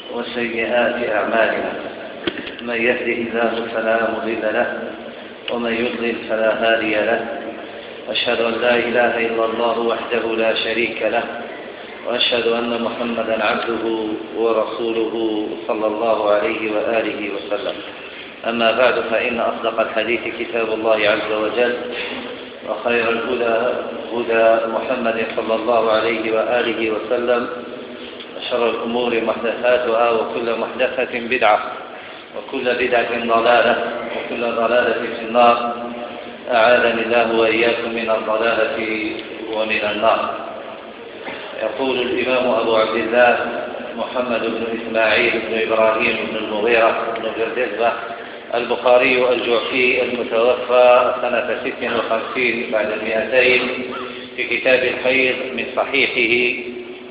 وسيئات أعمالنا. من يهده الله فلا مضل له ومن يضلل فلا هادي له. أشهد أن لا إله إلا الله وحده لا شريك له، وأشهد أن محمدا عبده ورسوله صلى الله عليه وآله وسلم. أما بعد، فإن أصدق الحديث كتاب الله عز وجل، وخير الهدى هدى محمد صلى الله عليه وآله وسلم، وشر الأمور محدثاتها، وكل محدثة بدعة، وكل بدعة ضلالة، وكل ضلالة في النار. أعاذني الله وإياكم من الضلالة ومن النار. يقول الإمام أبو عبد الله محمد بن إسماعيل بن إبراهيم بن المغيرة بن جردزبة البخاري الجعفي المتوفى سنة 56 بعد 200 في كتاب الحيض من صحيحه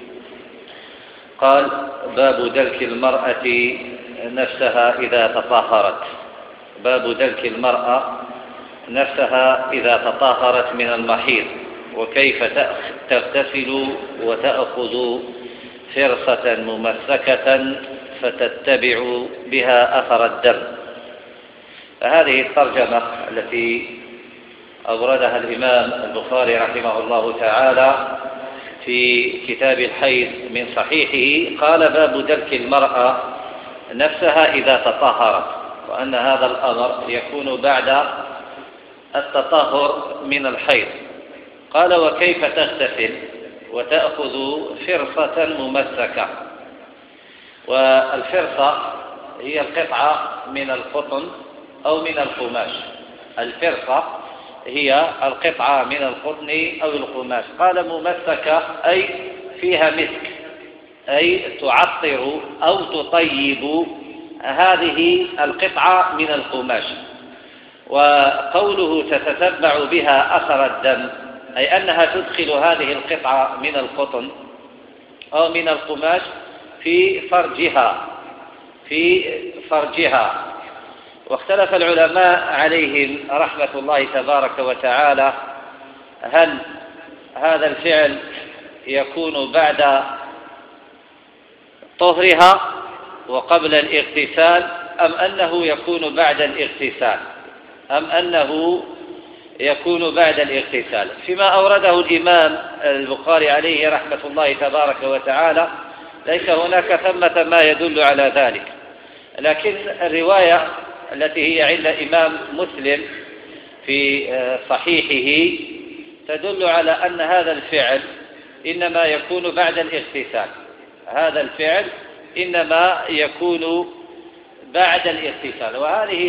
قال: باب دلك المرأة نفسها إذا تطهرت. باب دلك المرأة نفسها إذا تطهرت من المحيض، وكيف تغتسل وتأخذ فرصة ممسكة فتتبع بها أثر الدم. فهذه الترجمة التي أوردها الإمام البخاري رحمه الله تعالى في كتاب الحيض من صحيحه قال: باب دلك المرأة نفسها إذا تطهرت، وأن هذا الأمر يكون بعد التطهر من الحيض. قال: وكيف تغتسل وتأخذ فرصة ممسكة. والفرصة هي القطعة من القطن أو من القماش. الفرصة هي القطعة من القطن أو القماش. قال: ممسكة أي فيها مسك، أي تعطر أو تطيب هذه القطعة من القماش. وقوله تتتبع بها أثر الدم أي أنها تدخل هذه القطعة من القطن أو من القماش في فرجها. واختلف العلماء عليهم رحمة الله تبارك وتعالى: هل هذا الفعل يكون بعد طهرها وقبل الاغتسال، أم أنه يكون بعد الاغتسال؟ فيما أورده الإمام البخاري عليه رحمة الله تبارك وتعالى ليس هناك ثمة ما يدل على ذلك، لكن الرواية التي هي عند الإمام مسلم في صحيحه تدل على أن هذا الفعل إنما يكون بعد الاغتسال. هذا الفعل إنما يكون بعد الاغتسال.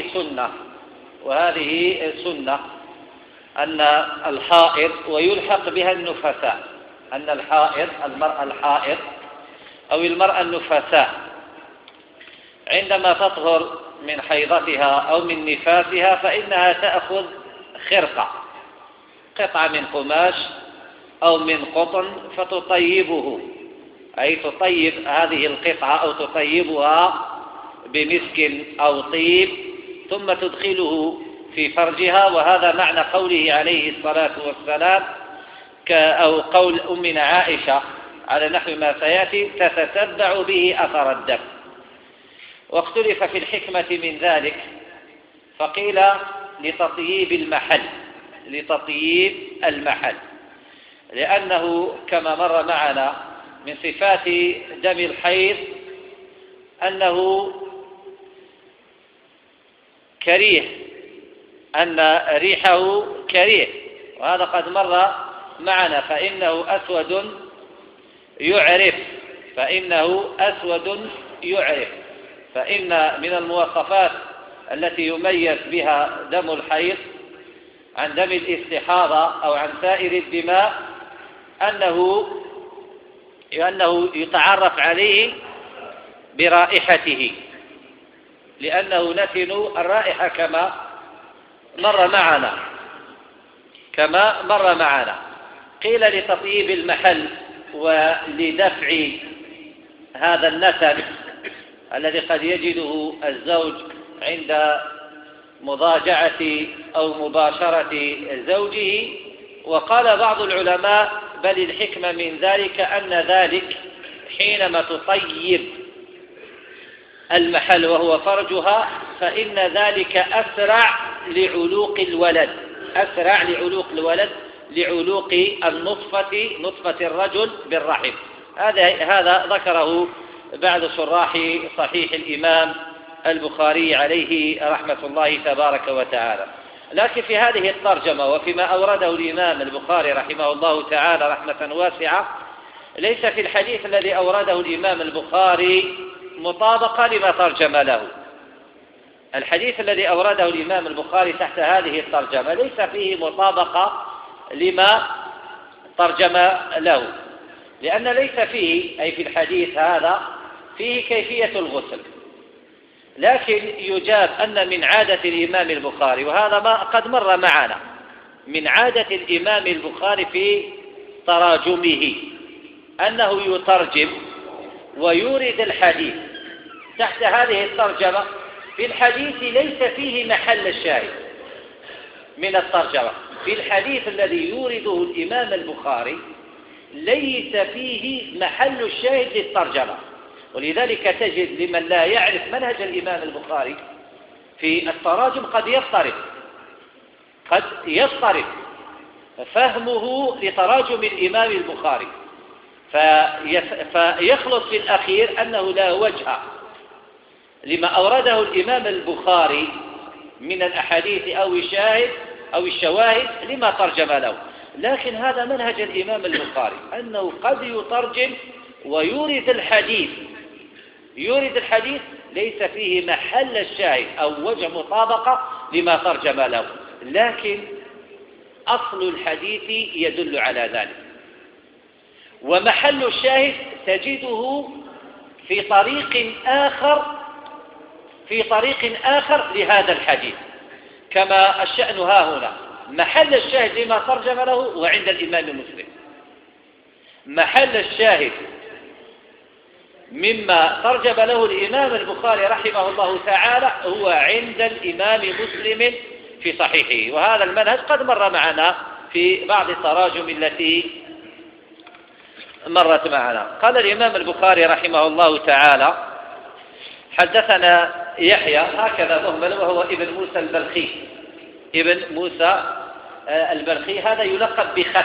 وهذه سنة أن الحائض ويلحق بها النفساء، أن الحائض، المرأة الحائض أو المرأة النفساء عندما تطهر من حيضتها أو من نفاسها فإنها تأخذ خرقة، قطعة من قماش أو من قطن، فتطيبه، أي تطيب هذه القطعة أو تطيبها بمسك أو طيب، ثم تدخله في فرجها. وهذا معنى قوله عليه الصلاة والسلام أو قول أمنا عائشة على نحو ما سيأتي: تتتبع به أثر الدم. واختلف في الحكمة من ذلك، فقيل لتطييب المحل، لأنه كما مر معنا من صفات دم الحيض أنه كريه، أن ريحه كريه، وهذا قد مر معنا. فإنه أسود يعرف. فإن من المواصفات التي يميز بها دم الحيض عن دم الاستحاضة أو عن سائر الدماء أنه يتعرف عليه برائحته، لأنه نتن الرائحة كما مر معنا. قيل لتطيب المحل ولدفع هذا النتن الذي قد يجده الزوج عند مضاجعة أو مباشرة زوجه. وقال بعض العلماء: بل الحكمة من ذلك أن ذلك حينما تطيب المحل وهو فرجها، فإن ذلك أسرع لعلوق الولد، أسرع لعلوق الولد، لعلوق النطفة، نطفة الرجل بالرحم. هذا ذكره بعض شراح صحيح الإمام البخاري عليه رحمة الله تبارك وتعالى. لكن في هذه الترجمة وفيما أورده الإمام البخاري رحمه الله تعالى رحمة واسعة، ليس في الحديث الذي أورده الإمام البخاري مطابقة لما ترجم له. الحديث الذي أورده الإمام البخاري تحت هذه الترجمة ليس فيه مطابقة لما ترجم له، لأن ليس فيه، أي في الحديث هذا، فيه كيفية الغسل. لكن يجاب أن من عادة الإمام البخاري، وهذا ما قد مر معنا، من عادة الإمام البخاري في تراجمه أنه يترجم ويورد الحديث تحت هذه الترجمة. في الحديث ليس فيه محل الشاهد من الترجمة، في الحديث الذي يورده الإمام البخاري ليس فيه محل الشاهد للترجمة. ولذلك تجد لمن لا يعرف منهج الإمام البخاري في التراجم قد يضطرب فهمه لتراجم الإمام البخاري، فيخلص في الأخير أنه لا وجه لما أورده الإمام البخاري من الأحاديث أو الشواهد لما ترجم له. لكن هذا منهج الإمام البخاري، أنه قد يترجم ويورد الحديث، ليس فيه محل الشاهد أو وجه مطابقة لما ترجم له، لكن أصل الحديث يدل على ذلك. ومحل الشاهد تجده في طريق آخر لهذا الحديث، كما الشأن ها هنا. محل الشاهد لما ترجم له وعند الإمام مسلم، محل الشاهد مما ترجم له الإمام البخاري رحمه الله تعالى هو عند الإمام مسلم في صحيحه. وهذا المنهج قد مر معنا في بعض التراجم التي مرت معنا. قال الإمام البخاري رحمه الله تعالى: حدثنا يحيى، هكذا مهمل، وهو ابن موسى البلخي، هذا يلقب بخت،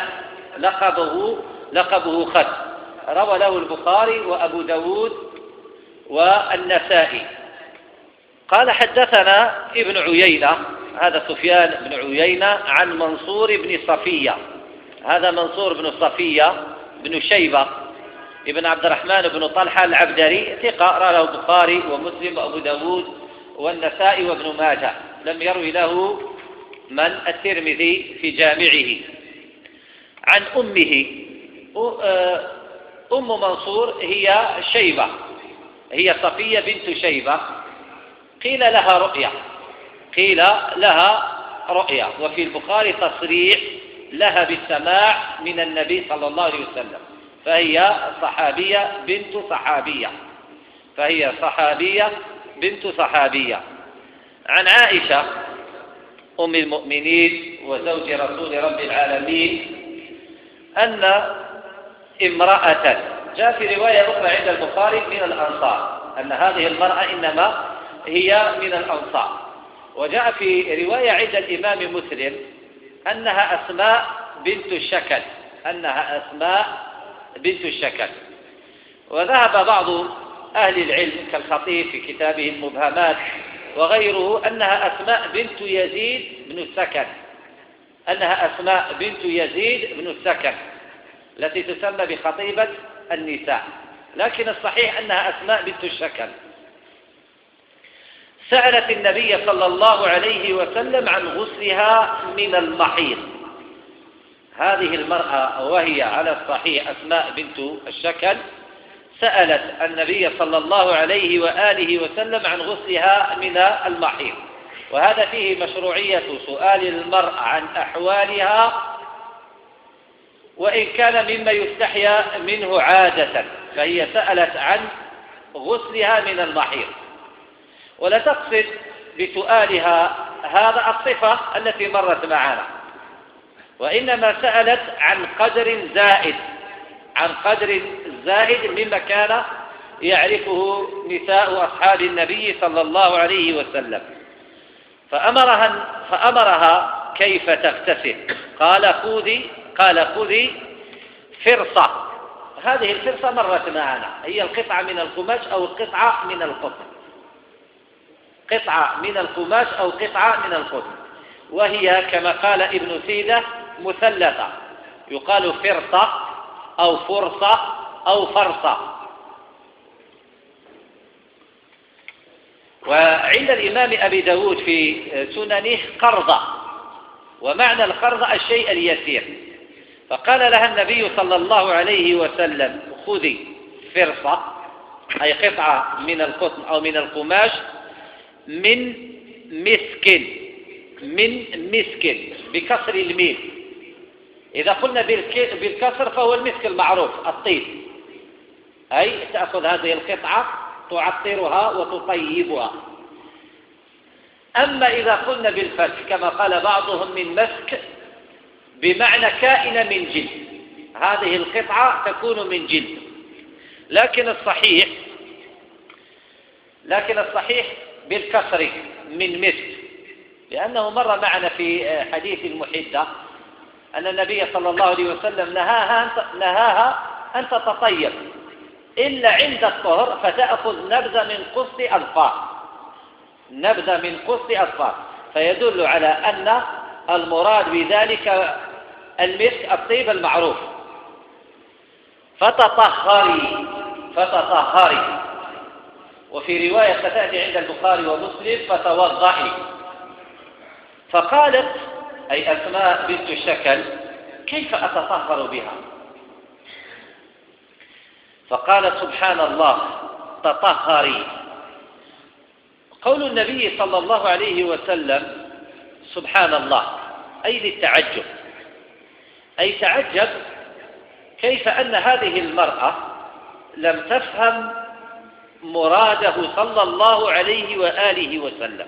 لقبه خت، روى له البخاري وأبو داود والنسائي. قال: حدثنا ابن عيينة، هذا سفيان بن عيينة، عن منصور بن صفية، هذا منصور بن صفية بن شيبة ابن عبد الرحمن بن طلحة العبدري، ثقة، روى له البخاري ومسلم وأبو داود والنسائي وابن ماجه، لم يروي له من الترمذي في جامعه. عن أمه، أم منصور هي شيبة، هي صفية بنت شيبة، قيل لها رؤيا، وفي البخاري تصريح لها بالسماع من النبي صلى الله عليه وسلم، فهي صحابية بنت صحابية. عن عائشة أم المؤمنين وزوج رسول رب العالمين أن امرأة، جاء في رواية أخرى عند البخاري من الأنصار، أن هذه المرأة إنما هي من الأنصار، وجاء في رواية عند الإمام مسلم أنها أسماء بنت الشكل. وذهب بعض أهل العلم كالخطيب في كتابه المبهمات وغيره أنها أسماء بنت يزيد بن السكن، التي تسمى بخطيبة النساء، لكن الصحيح أنها أسماء بنت الشكل. سألت النبي صلى الله عليه وسلم عن غسلها من المحيض. هذه المرأة وهي على الصحيح أسماء بنت الشكل سألت النبي صلى الله عليه وآله وسلم عن غسلها من المحيض، وهذا فيه مشروعية سؤال المرأة عن أحوالها، وإن كان مما يستحيا منه عادة، فهي سألت عن غسلها من المحيض، ولا تقصد بسؤالها هذا الصفة التي مرت معنا، وإنما سألت عن قدر زائد مما كان يعرفه نساء أصحاب النبي صلى الله عليه وسلم، فأمرها كيف تغتسل. قال خذي فرصة. هذه الفرصة مرت معنا، هي القطعة من القماش أو القطعة من القطن، قطعة من القماش أو قطعة من القطن، وهي كما قال ابن سيدة مثلثة، يقال فرصة أو فرصة أو فرصة. وعند الإمام أبي داود في سننه قرضة، ومعنى القرضة الشيء اليسير، فقال لها النبي صلى الله عليه وسلم خذي فرصة، أي قطعة من القطن أو من القماش من مسك بكسر الميم. إذا قلنا بالكسر فهو المسك المعروف الطيب، أي تأخذ هذه القطعة تعطرها وتطيبها. أما إذا قلنا بالفتح كما قال بعضهم من مسك بمعنى كائن من جلد، هذه القطعة تكون من جلد، لكن الصحيح بالكسر من مسك، لأنه مر معنا في حديث المحدة أن النبي صلى الله عليه وسلم نهاها أن تتطيب إلا عند الطهر، فتأخذ نبذة من قسط أظفار، فيدل على أن المراد بذلك المسك الطيب المعروف. فتطهري. وفي رواية ستأتي عند البخاري ومسلم فتوضئي. فقالت أي أسماء بنت الشكل كيف أتطهر بها؟ فقالت سبحان الله تطهري. قول النبي صلى الله عليه وسلم سبحان الله أي للتعجب، أي تعجب كيف أن هذه المرأة لم تفهم مراده صلى الله عليه وآله وسلم.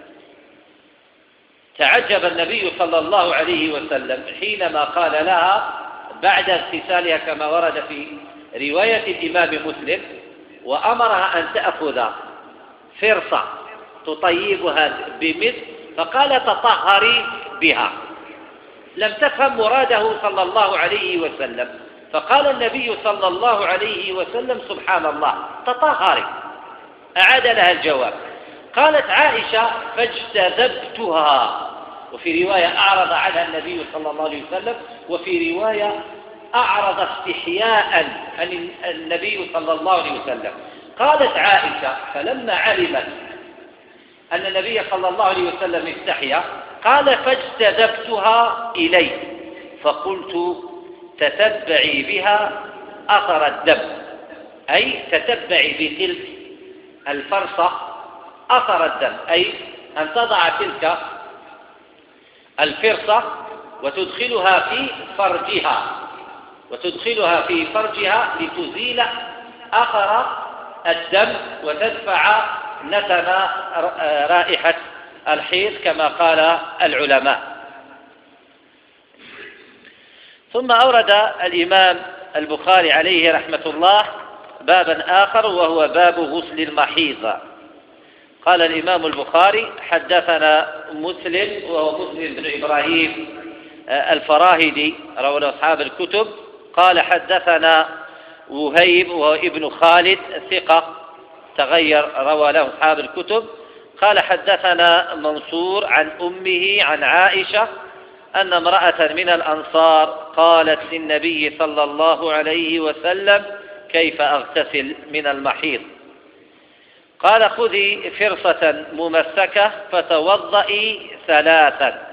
تعجب النبي صلى الله عليه وسلم حينما قال لها بعد اغتسالها كما ورد في رواية الإمام مسلم، وأمرها أن تأخذ فرصة تطيبها بمثل، فقال تطهري بها. لم تفهم مراده صلى الله عليه وسلم، فقال النبي صلى الله عليه وسلم سبحان الله تطهري. أعاد لها الجواب. قالت عائشة فاجتذبتها، وفي رواية أعرض عنها النبي صلى الله عليه وسلم، وفي رواية أعرض استحياء عن النبي صلى الله عليه وسلم. قالت عائشة فلما علمت أن النبي صلى الله عليه وسلم استحيا قال فاجتذبتها إلي فقلت تتبعي بها أثر الدم، أي تتبعي بتلك الفرصة أثر الدم، أي أن تضع تلك الفرصة وتدخلها في فرجها لتزيل أثر الدم وتدفع نتن رائحة الحيض كما قال العلماء. ثم أورد الإمام البخاري عليه رحمة الله بابا آخر وهو باب غسل المحيض. قال الإمام البخاري حدثنا مسلم وهو مسلم بن إبراهيم الفراهيدي رواه أصحاب الكتب، قال حدثنا وهيب وهو ابن خالد ثقة تغير روى له أصحاب الكتب، قال حدثنا منصور عن أمه عن عائشة أن امرأة من الأنصار قالت للنبي صلى الله عليه وسلم كيف أغتسل من المحيض؟ قال خذي فرصة ممسكة فتوضئي ثلاثا.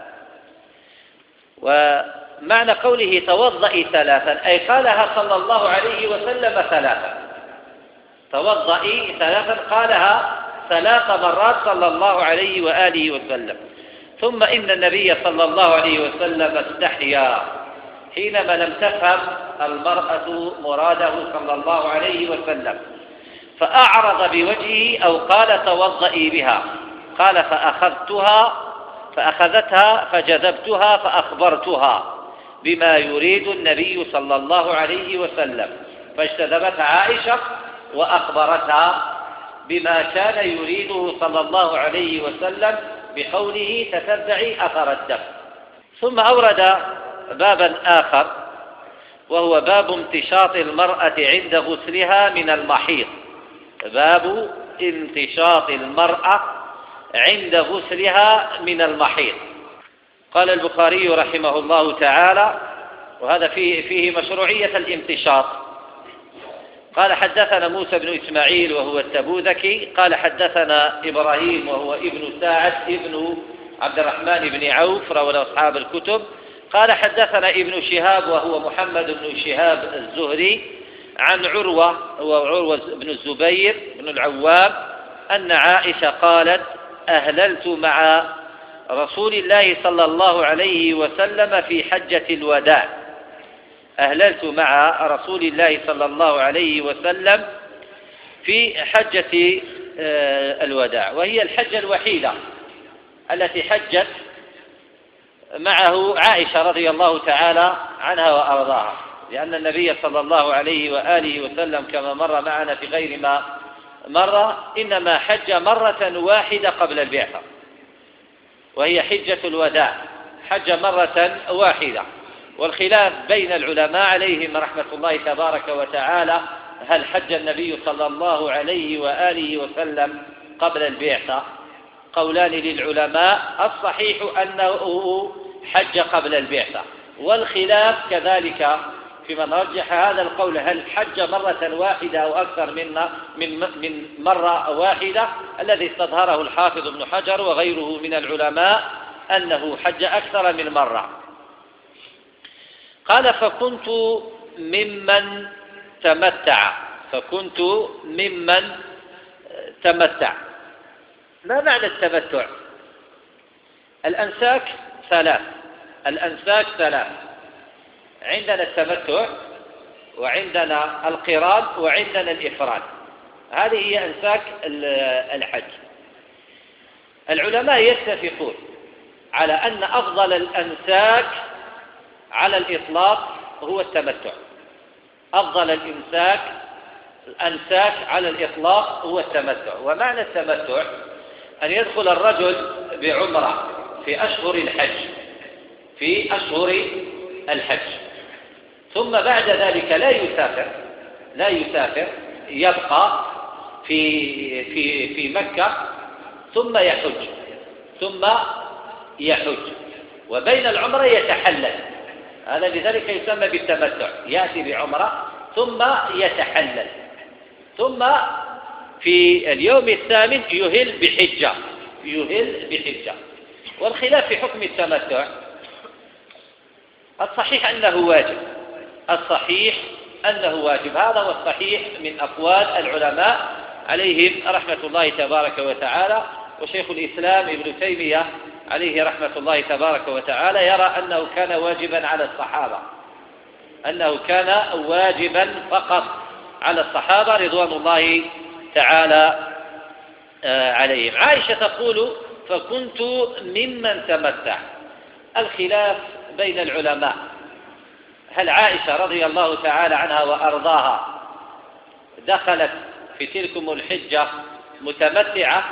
ومعنى قوله توضئي ثلاثا أي قالها صلى الله عليه وسلم ثلاثا، توضئي ثلاثا قالها 3 مرات صلى الله عليه وآله وسلم. ثم إن النبي صلى الله عليه وسلم استحيا حينما لم تفهم المرأة مراده صلى الله عليه وسلم، فأعرض بوجهه أو قال توضئي بها، قال فأخذتها فجذبتها فأخبرتها بما يريد النبي صلى الله عليه وسلم، فاجتذبتها عائشة وأخبرتها بما كان يريده صلى الله عليه وسلم بقوله تتبعي أثر الدم. ثم أورد بابا آخر وهو باب امتشاط المرأة عند غسلها من المحيض. باب امتشاط المرأة عند غسلها من المحيض. قال البخاري رحمه الله تعالى، وهذا فيه مشروعية الامتشاط. قال حدثنا موسى بن إسماعيل وهو التبوذكي قال حدثنا إبراهيم وهو ابن ساعد ابن عبد الرحمن بن عوف روى أصحاب الكتب. قال حدثنا ابن شهاب وهو محمد بن شهاب الزهري عن عروة وعروة بن الزبير بن العوام أن عائشة قالت أهللت مع رسول الله صلى الله عليه وسلم في حجة الوداع. أهللت مع رسول الله صلى الله عليه وسلم في حجة الوداع، وهي الحجة الوحيدة التي حجت معه عائشة رضي الله تعالى عنها وأرضاها، لأن النبي صلى الله عليه وآله وسلم كما مر معنا في غير ما مر إنما حج مرة واحدة قبل البعثة، وهي حجة الوداع، حج مرة واحدة. والخلاف بين العلماء عليهم رحمة الله تبارك وتعالى هل حج النبي صلى الله عليه وآله وسلم قبل البعثة؟ قولان للعلماء، الصحيح أنه حج قبل البعثة، والخلاف كذلك في من رجح هذا القول هل حج مرة واحدة أو أكثر من مرة واحدة، الذي استظهره الحافظ ابن حجر وغيره من العلماء أنه حج أكثر من مرة. قال فكنت ممن تمتع. ما معنى التمتع؟ الأنساك ثلاث، عندنا التمتع وعندنا القران وعندنا الإفراد. هذه هي أنساك الحج. العلماء يتفقون على أن أفضل الأنساك على الإطلاق هو التمتع. أفضل الأنساك على الإطلاق هو التمتع. ومعنى التمتع أن يدخل الرجل بعمرة في أشهر الحج، ثم بعد ذلك لا يسافر، يبقى في مكة ثم يحج، وبين العمرة يتحلل. هذا لذلك يسمى بالتمتع، يأتي بعمرة ثم يتحلل، ثم في اليوم الثامن يهل بحجة. والخلاف في حكم التمتع، الصحيح أنه واجب. هذا هو الصحيح من أقوال العلماء عليهم رحمة الله تبارك وتعالى. وشيخ الإسلام ابن تيمية عليه رحمة الله تبارك وتعالى يرى أنه كان واجبا على الصحابة، أنه كان واجبا فقط على الصحابة رضوان الله تعالى عليهم. عائشة تقول فكنت ممن تمتع. الخلاف بين العلماء، هل عائشة رضي الله تعالى عنها وأرضاها دخلت في تلكم الحجة متمتعة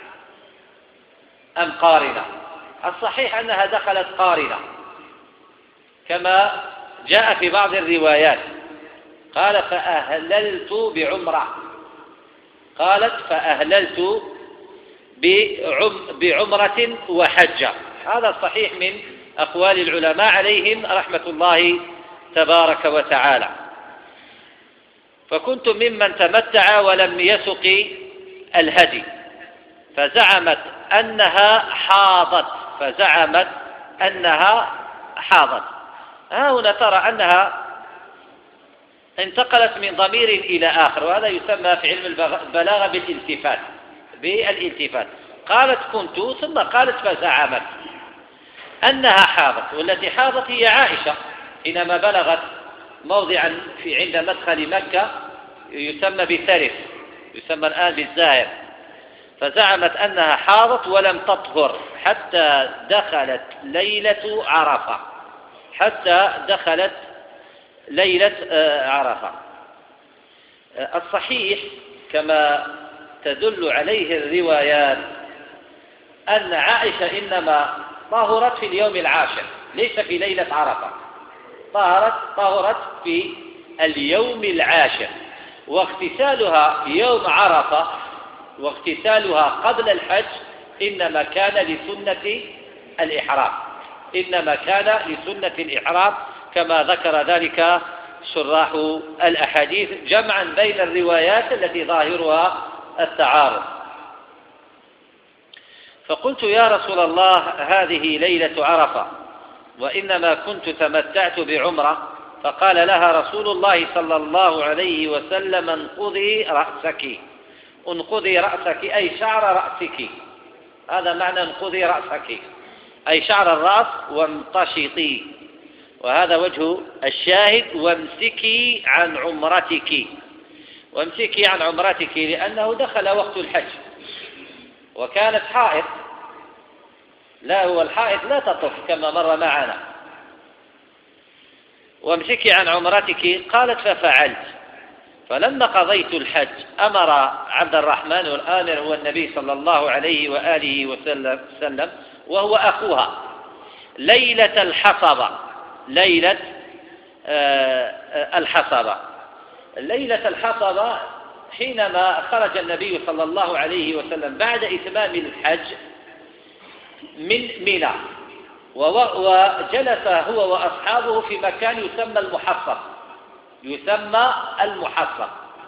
أم قارنة؟ الصحيح أنها دخلت قارنة كما جاء في بعض الروايات. قال فأهللت بعمرة، قالت فأهللت بعمرة وحجة. هذا الصحيح من أقوال العلماء عليهم رحمة الله تبارك وتعالى. فكنت ممن تمتع ولم يسق الهدي، فزعمت أنها حاضت. هنا ترى أنها انتقلت من ضمير إلى آخر، وهذا يسمى في علم البلاغة بالالتفات. قالت كنت ثم قالت فزعمت أنها حاضت، والتي حاضت هي عائشة حينما بلغت موضعا عند مدخل مكة يسمى بثرف، يسمى الآن بالزاهر، فزعمت أنها حاضت ولم تطهر حتى دخلت ليلة عرفة. الصحيح كما تدل عليه الروايات أن عائشة إنما طهرت في اليوم العاشر، ليس في ليلة عرفة، طهرت في اليوم العاشر، واغتسالها يوم عرفة واغتسالها قبل الحج إنما كان لسنة الإحرام، كما ذكر ذلك شراح الأحاديث جمعا بين الروايات التي ظاهرها التعارض. فقلت يا رسول الله هذه ليلة عرفة وإنما كنت تمتعت بعمرة، فقال لها رسول الله صلى الله عليه وسلم انقضي رأسك أي شعر رأسك، هذا معنى انقضي رأسك أي شعر الرأس وامتشطي، وهذا وجه الشاهد، وامسكي عن عمرتك لأنه دخل وقت الحج وكانت حائض، الحائض لا تطف كما مر معنا، وامسكي عن عمرتك. قالت ففعلت، فلما قضيت الحج أمر عبد الرحمن، والآمر هو النبي صلى الله عليه وآله وسلم وهو أخوها، ليلة الحصبة حينما خرج النبي صلى الله عليه وسلم بعد إتمام الحج من منى، وجلس هو وأصحابه في مكان يسمى المحصب.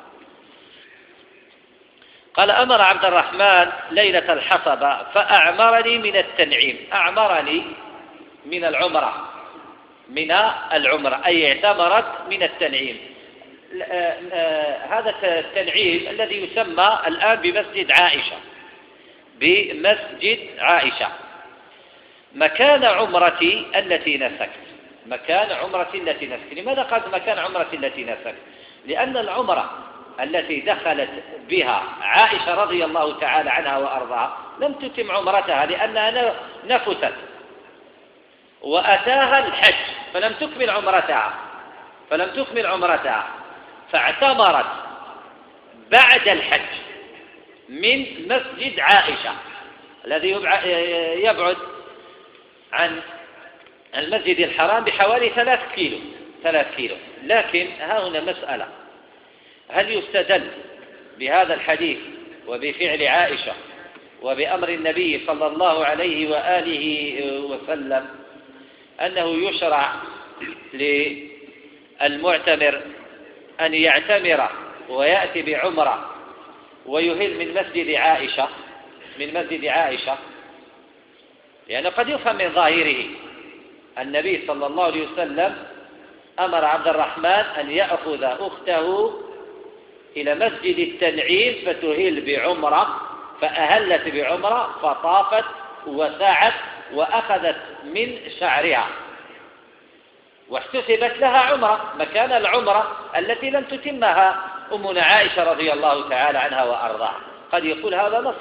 قال أمر عبد الرحمن ليلة الحصبة فأعمرني من التنعيم، أعمرني من العمرة أي اعتمرت من التنعيم. هذا التنعيم الذي يسمى الآن بمسجد عائشة، مكان عمرتي التي نسكت. لماذا قالت مكان عمرتي التي نسكت؟ لأن العمرة التي دخلت بها عائشة رضي الله تعالى عنها وأرضاها لم تتم عمرتها لأنها نفست وأتاها الحج فلم تكمل عمرتها، فاعتمرت بعد الحج من مسجد عائشة الذي يبعد عن المسجد الحرام بحوالي 3 كيلو. لكن ها هنا مسألة، هل يستدل بهذا الحديث وبفعل عائشة وبأمر النبي صلى الله عليه وآله وسلم أنه يشرع للمعتمر أن يعتمر ويأتي بعمرة ويهل من مسجد عائشة؟ يعني قد يفهم من ظاهره النبي صلى الله عليه وسلم أمر عبد الرحمن أن يأخذ أخته إلى مسجد التنعيم فتهل بعمرة، فأهلت بعمرة فطافت وسعت وأخذت من شعرها واحتسبت لها عمرة مكان العمرة التي لم تتمها أمنا عائشة رضي الله تعالى عنها وأرضاها. قد يقول هذا نص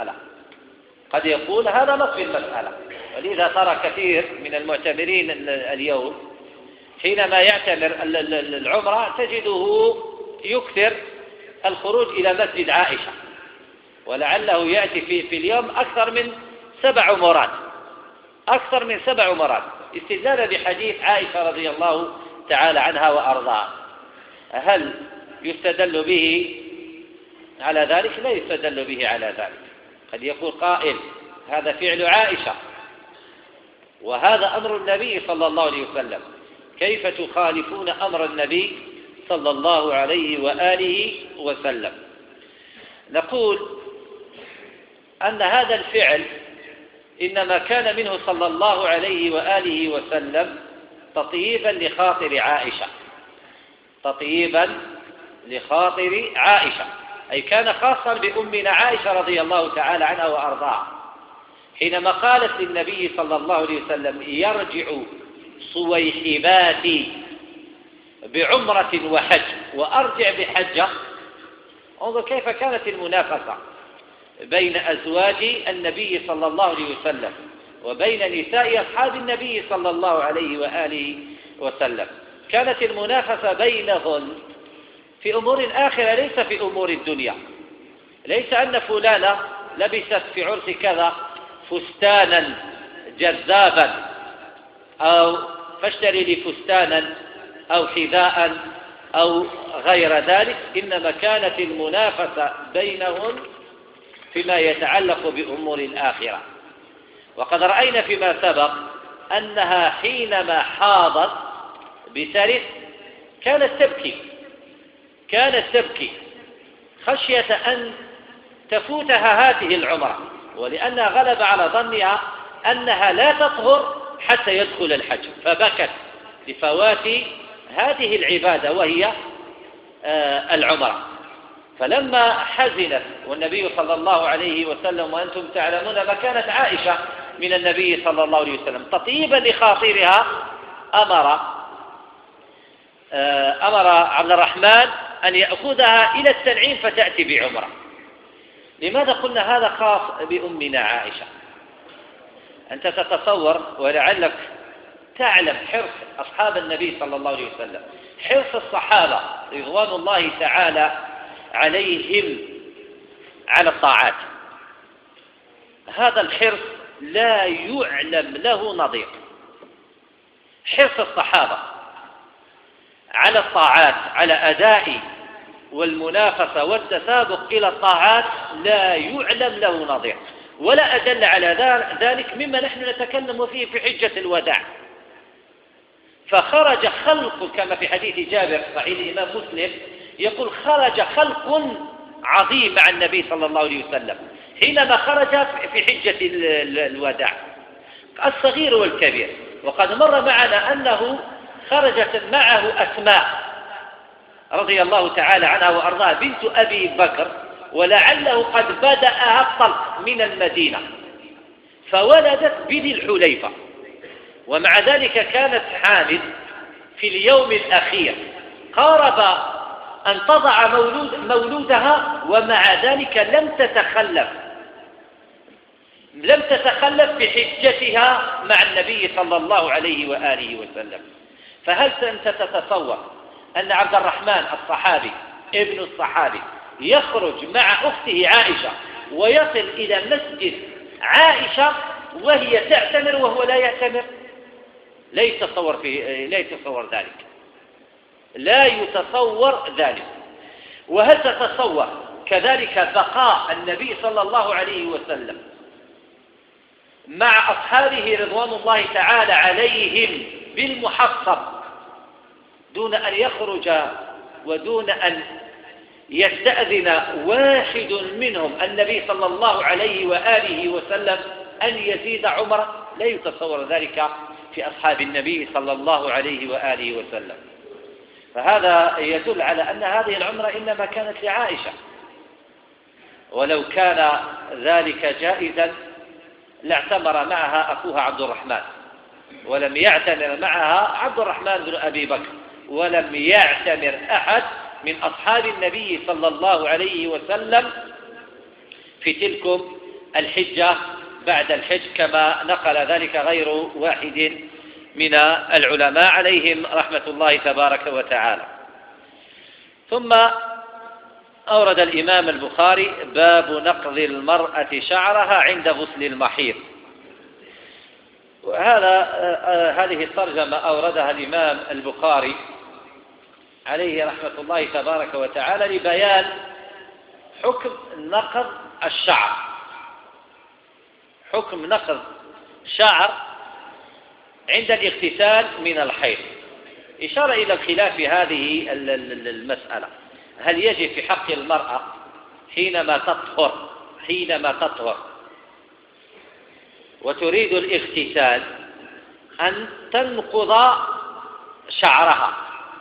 في المسألة، ولذا ترى كثير من المعتمرين اليوم حينما يعتمر العمرة تجده يكثر الخروج إلى مسجد عائشة، ولعله يأتي في اليوم أكثر من 7 عمرات استدلالا بحديث عائشة رضي الله تعالى عنها وأرضاها. هل يستدل به على ذلك؟ لا يستدل به على ذلك. قد يقول قائل هذا فعل عائشة وهذا أمر النبي صلى الله عليه وسلم، كيف تخالفون أمر النبي صلى الله عليه وآله وسلم؟ نقول أن هذا الفعل إنما كان منه صلى الله عليه وآله وسلم تطييبا لخاطر عائشة، أي كان خاصا بأمنا عائشة رضي الله تعالى عنها وأرضاها حينما قالت للنبي صلى الله عليه وسلم يرجع صويحباتي بعمرة وحج وأرجع بحجة. انظر كيف كانت المنافسة بين أزواج النبي صلى الله عليه وسلم وبين نساء أصحاب النبي صلى الله عليه وآله وسلم. كانت المنافسة بينهن في أمور الآخرة ليس في أمور الدنيا. ليس أن فلانة لبست في عرس كذا فستانا جذابا أو فاشتري لي فستانا أو حذاء أو غير ذلك، إنما كانت المنافسة بينهم فيما يتعلق بأمور الآخرة. وقد رأينا فيما سبق أنها حينما حاضت بسرث كانت تبكي خشية أن تفوتها هذه العمرة، ولأنها غلب على ظنها أنها لا تطهر حتى يدخل الحج، فبكت لفوات هذه العبادة وهي العمرة. فلما حزنت والنبي صلى الله عليه وسلم، وأنتم تعلمون مكانة عائشة من النبي صلى الله عليه وسلم، تطيبا لخاطرها أمر عبد الرحمن أن يأخذها إلى التنعيم فتأتي بعمرة. لماذا قلنا هذا خاص بأمنا عائشة؟ أنت تتصور ولعلك تعلم حرص أصحاب النبي صلى الله عليه وسلم، حرص الصحابة رضوان الله تعالى عليهم على الطاعات. هذا الحرص لا يعلم له نظير. حرص الصحابة على الطاعات، على أداء والمنافسة والتسابق إلى الطاعات لا يعلم له نظير، ولا أدل على ذلك مما نحن نتكلم فيه في حجة الوداع. فخرج خلق كما في حديث جابر صحيح الإمام مسلم، يقول خرج خلق عظيم مع النبي صلى الله عليه وسلم حينما خرج في حجة الوداع، الصغير والكبير. وقد مر معنا أنه خرجت معه أسماء رضي الله تعالى عنها وأرضاها بنت أبي بكر، ولعله قد بدأها الطلق من المدينة فولدت بذي الحليفة، ومع ذلك كانت حامل في اليوم الأخير، قارب أن تضع مولودها، ومع ذلك لم تتخلف بحجتها مع النبي صلى الله عليه وآله وسلم. فهل أنت تتصور أن عبد الرحمن الصحابي ابن الصحابي يخرج مع أخته عائشة ويصل إلى مسجد عائشة وهي تعتمر وهو لا يعتمر؟ لا يتصور ذلك. وهل تتصور كذلك بقاء النبي صلى الله عليه وسلم مع أصحابه رضوان الله تعالى عليهم بالمحصب دون أن يخرج ودون أن يستأذن واحد منهم النبي صلى الله عليه وآله وسلم أن يزيد عمره؟ لا يتصور ذلك في أصحاب النبي صلى الله عليه وآله وسلم. فهذا يدل على أن هذه العمرة إنما كانت لعائشة، ولو كان ذلك جائزا لاعتمر معها أخوها عبد الرحمن، ولم يعتمر معها عبد الرحمن بن أبي بكر، ولم يعتمر أحد من أصحاب النبي صلى الله عليه وسلم في تلك الحجة بعد الحج، كما نقل ذلك غير واحد من العلماء عليهم رحمة الله تبارك وتعالى. ثم أورد الإمام البخاري باب نقض المرأة شعرها عند غسل المحيض. هذه الترجمة أوردها الإمام البخاري عليه رحمة الله تبارك وتعالى لبيان حكم نقض الشعر، حكم نقض شعر عند الاغتسال من الحيض. إشارة إلى الخلاف في هذه المسألة، هل يجب في حق المرأة حينما تطهر وتريد الاغتسال أن تنقض شعرها؟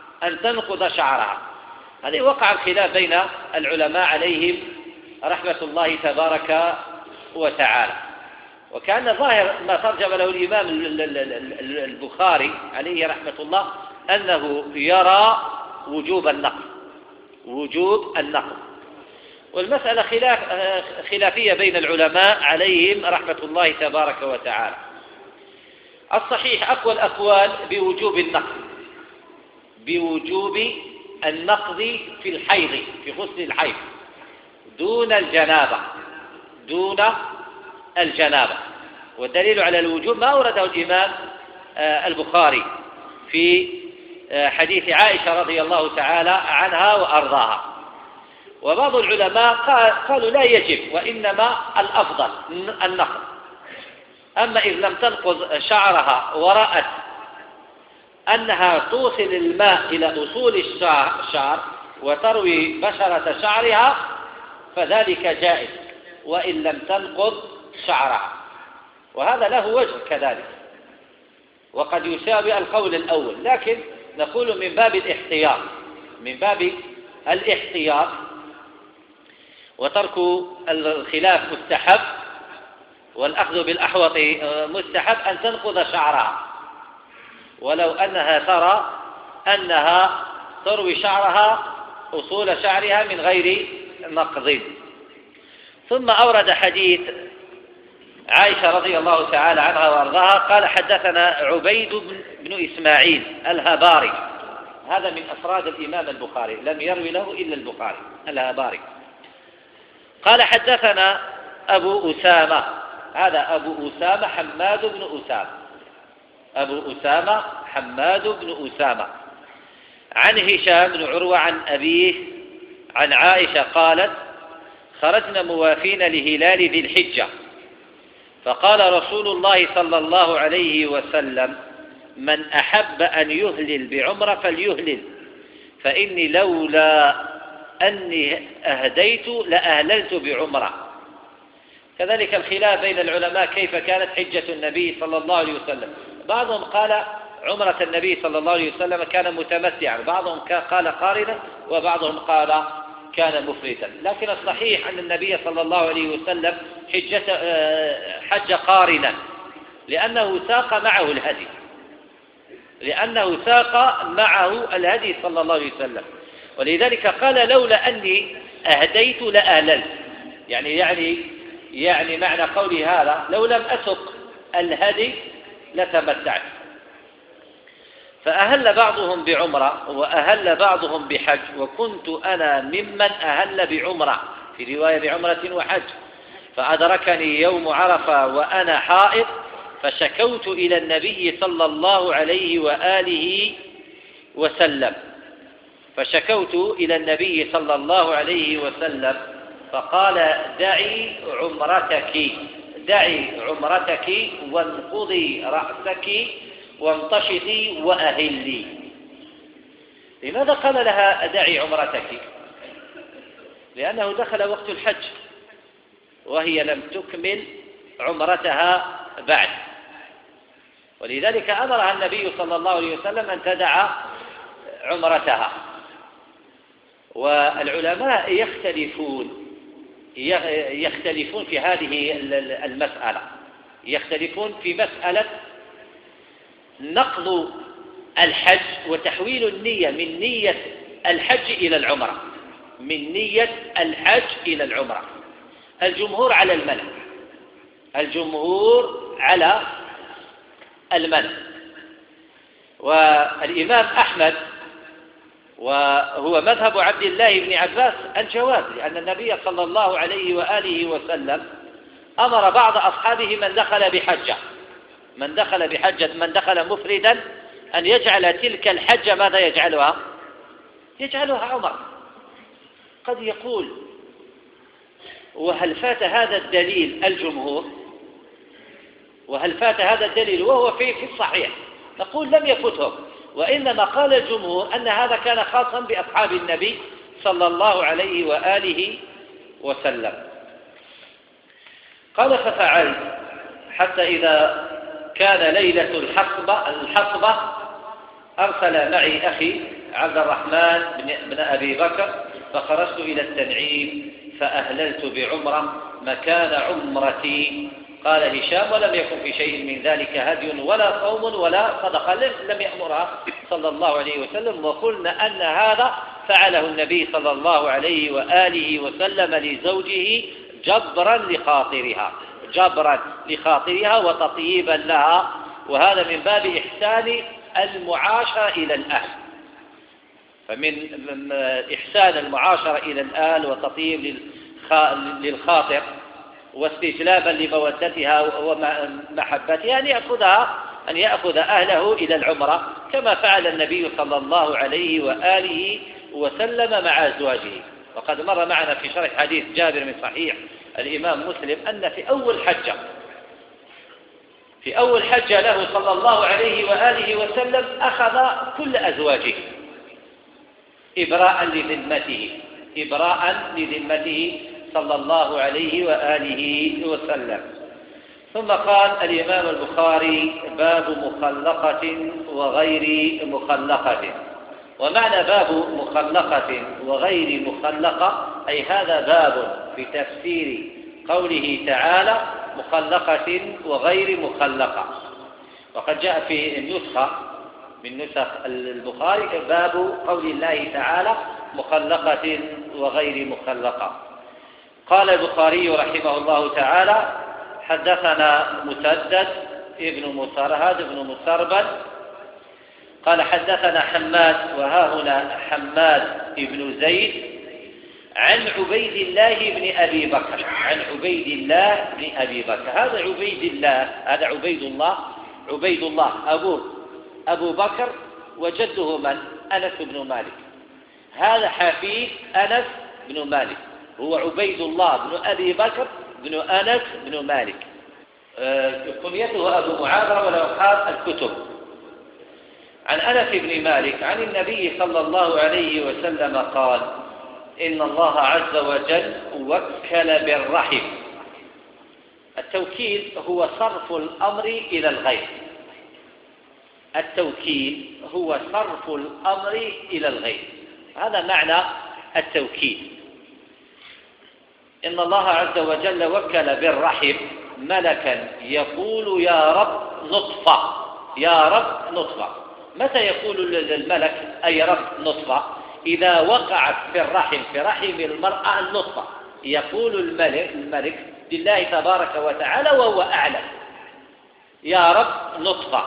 هذه وقع الخلاف بين العلماء عليهم رحمة الله تبارك وتعالى. وكان ظاهر ما ترجم له الإمام البخاري عليه رحمة الله أنه يرى وجوب النقض، والمسألة خلافية بين العلماء عليهم رحمة الله تبارك وتعالى. الصحيح أقوى الأقوال بوجوب النقض في الحيض، في غسل الحيض دون الجنابة، دون الجنابة. والدليل على الوجوب ما أورده الإمام البخاري في حديث عائشة رضي الله تعالى عنها وأرضاها. وبعض العلماء قالوا لا يجب، وإنما الأفضل النقض. أما إذ لم تنقض شعرها ورأت أنها توصل الماء إلى أصول الشعر وتروي بشرة شعرها فذلك جائز، وإن لم تنقض شعرها، وهذا له وجه كذلك، وقد يساوي القول الأول، لكن نقول من باب الاحتياط، من باب الاحتياط، وترك الخلاف مستحب، والأخذ بالأحوط مستحب أن تنقض شعرها، ولو أنها ترى أنها تروي شعرها أصول شعرها من غير نقض. ثم أورد حديث عائشة رضي الله تعالى عنها وأرضاها قال: حدثنا عبيد بن إسماعيل الهباري، هذا من أفراد الإمام البخاري، لم يروي له إلا البخاري، الهباري. قال: حدثنا أبو أسامة، هذا أبو أسامة حماد بن أسامة، أبو أسامة حماد بن أسامة، عن هشام بن عروة عن أبيه عن عائشة قالت: خرجنا موافين لهلال ذي الحجة، فقال رسول الله صلى الله عليه وسلم: من أحب أن يهلل بعمرة فليهلل، فإني لولا أني أهديت لأهللت بعمرة. كذلك الخلاف بين العلماء كيف كانت حجة النبي صلى الله عليه وسلم، بعضهم قال عمرة النبي صلى الله عليه وسلم كان متمتعا، بعضهم قال قارنا، وبعضهم قال كان مفردا، لكن الصحيح أن النبي صلى الله عليه وسلم حج قارنا، لأنه ساق معه الهدي، لأنه ساق معه الهدي صلى الله عليه وسلم، ولذلك قال: لولا أني أهديت لأهللت، يعني معنى قولي هذا: لو لم أسق الهدي لتمتعت. فأهل بعضهم بعمرة وأهل بعضهم بحج، وكنت أنا ممن أهل بعمرة، في رواية بعمرة وحج، فأدركني يوم عرفة وأنا حائض، فشكوت إلى النبي صلى الله عليه وآله وسلم، فشكوت إلى النبي صلى الله عليه وسلم، فقال: دعي عمرتك وانقضي رأسك وانتشطي وأهلي. لماذا قال لها دعي عمرتك؟ لأنه دخل وقت الحج وهي لم تكمل عمرتها بعد، ولذلك أمرها النبي صلى الله عليه وسلم أن تدع عمرتها. والعلماء يختلفون في هذه المسألة، يختلفون في مسألة نقض الحج وتحويل النية من نية الحج إلى العمرة، من نية الحج إلى العمرة. الجمهور على المنع، الجمهور على المنع، والإمام أحمد وهو مذهب عبد الله بن عباس الجواز، لأن النبي صلى الله عليه وآله وسلم أمر بعض أصحابه من دخل مفردا أن يجعل تلك الحجة ماذا يجعلها؟ يجعلها عمر. قد يقول: وهل فات هذا الدليل الجمهور؟ وهل فات هذا الدليل وهو في الصحيح؟ نقول: لم يفتهم، وإنما قال الجمهور أن هذا كان خاصا بأصحاب النبي صلى الله عليه وآله وسلم. قال: ففعلت حتى إذا كان ليلة الحصبة أرسل معي أخي عبد الرحمن بن أبي بكر، فخرجت إلى التنعيم فأهللت بعمرة مكان عمرتي. قال هشام: ولم يكن في شيء من ذلك هدي ولا صوم ولا صدقة، لم يأمرها صلى الله عليه وسلم، وقلنا أن هذا فعله النبي صلى الله عليه وآله وسلم لزوجه جبرا لخاطرها وتطييبا لها، وهذا من باب إحسان المعاشرة إلى الأهل. فمن إحسان المعاشرة إلى الآل وتطيب للخاطر واستجلابا لمودتها ومحبتها أن يأخذ أهله إلى العمرة كما فعل النبي صلى الله عليه وآله وسلم مع أزواجه. وقد مر معنا في شرح حديث جابر من صحيح الإمام مسلم أن في أول حجة له صلى الله عليه وآله وسلم أخذ كل أزواجه إبراء لذمته صلى الله عليه وآله وسلم. ثم قال الإمام البخاري: باب مخلقة وغير مخلقة. ومعنى باب مخلقة وغير مخلقة أي هذا باب في تفسير قوله تعالى مخلقة وغير مخلقة. وقد جاء في النسخة من نسخ البخاري باب قول الله تعالى مخلقة وغير مخلقة. قال البخاري رحمه الله تعالى: حدثنا مسدد ابن مسرهد بن مسربل قال حدثنا حماد، وها هنا حماد بن زيد، عن عبيد الله بن أبي بكر، هذا عبيد الله أبو بكر، وجده من؟ أنس بن مالك. هذا حفيد أنس بن مالك، هو عبيد الله بن أبي بكر بن أنس بن مالك. كنيته أبو معاذ وله أصحاب الكتب. عن أنس بن مالك عن النبي صلى الله عليه وسلم قال: إن الله عز وجل وكل بالرحم. التوكيل هو صرف الأمر إلى الغير. هذا معنى التوكيل. إن الله عز وجل وكل بالرحم ملكا يقول: يا رب نطفة. متى يقول الملك أي رب نطفة؟ إذا وقعت في رحم المرأة النطفة، يقول الملك لله تبارك وتعالى وهو أعلم: يا رب نطفة،